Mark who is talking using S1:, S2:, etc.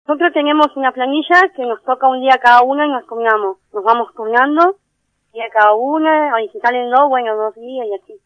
S1: Nosotros tenemos una planilla que nos toca un día cada una y nos turnamos. Nos vamos turnando, día cada una, o si salen dos, bueno, 2 días y así.